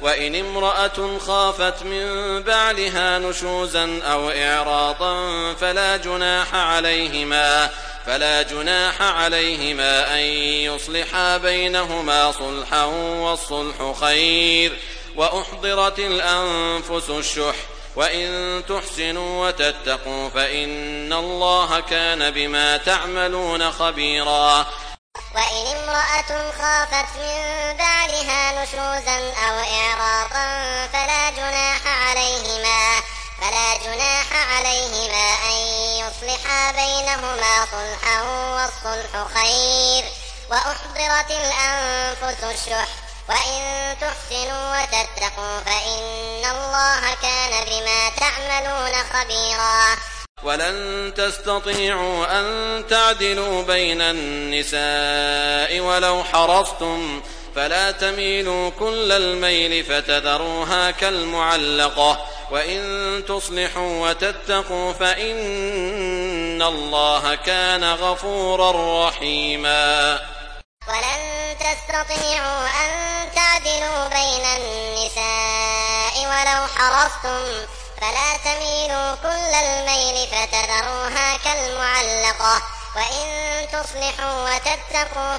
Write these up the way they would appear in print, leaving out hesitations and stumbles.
وإن امرأة خافت من بعلها نشوزا أو إعراضا فلا جناح عليهما أن يصلحا بينهما صلحا والصلح خير وأحضرت الأنفس الشح وإن تحسنوا وتتقوا فإن الله كان بما تعملون خبيرا. وإن امرأة خافت من بعلها نشوزا أو إعراضا فلا جناح عليهما أن يصلحا بينهما صلحا والصلح خير وأحضرت الأنفس الشح وإن تحسنوا وتتقوا فإن الله كان بما تعملون خبيرا. ولن تستطيعوا أن تعدلوا بين النساء ولو حرصتم فلا تميلوا كل الميل فتذروها كالمعلقة وإن تصلحوا وتتقوا فإن الله كان غفورا رحيما. ولن تستطيعوا أن تعدلوا بين النساء ولو حرصتم فلا تميلوا كل الميل فتذروها كالمعلقة وإن تصلحوا وتتقوا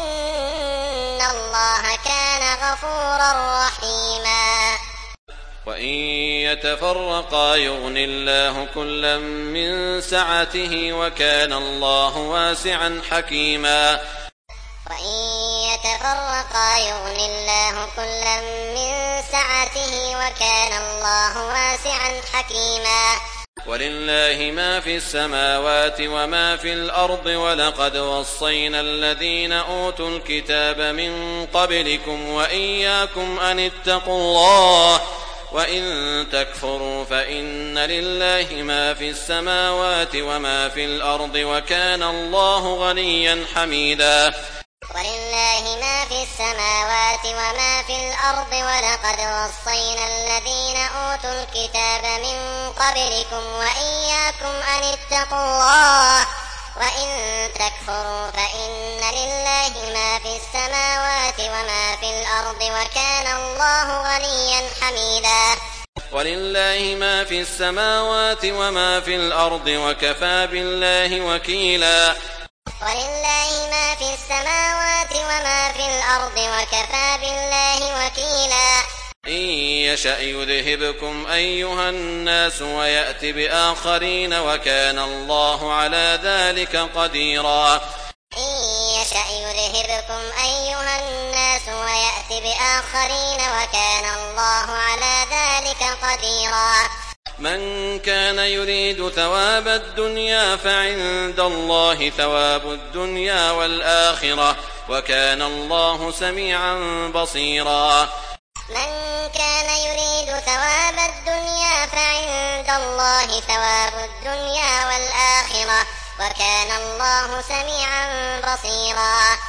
فإن الله كان غفورا رحيما. وإن يتفرقا يغن الله كلا من سعته وكان الله واسعا حكيما. وإن يتفرقا يغن الله كلا من سعته وكان الله واسعا حكيما. ولله ما في السماوات وما في الأرض ولقد وصينا الذين أوتوا الكتاب من قبلكم وإياكم أن اتقوا الله وإن تكفروا فإن لله ما في السماوات وما في الأرض وكان الله غنيا حميدا. ولله ما في السماوات وما في الأرض ولقد وصينا الذين أوتوا الكتاب من قبلكم وإياكم أن اتقوا الله وإن تكفروا فإن لله ما في السماوات وما في الأرض وكان الله غنيا حميدا. ولله ما في السماوات وما في الأرض وكفى بالله وكيلا. ولله ما في السماوات وما في الأرض وكفى بالله وكيلا. إن يشأ يذهبكم أيها الناس ويأت بآخرين وكان الله على ذلك قديرا. إن يشأ يذهبكم أيها الناس ويأت بآخرين وكان الله على ذلك قديرا. من كان يريد ثواب الدنيا فعند الله ثواب الدنيا والآخرة وكان الله سميعا بصيرا. من كان يريد ثواب الدنيا فعند الله ثواب الدنيا والآخرة وكان الله سميعا بصيرا.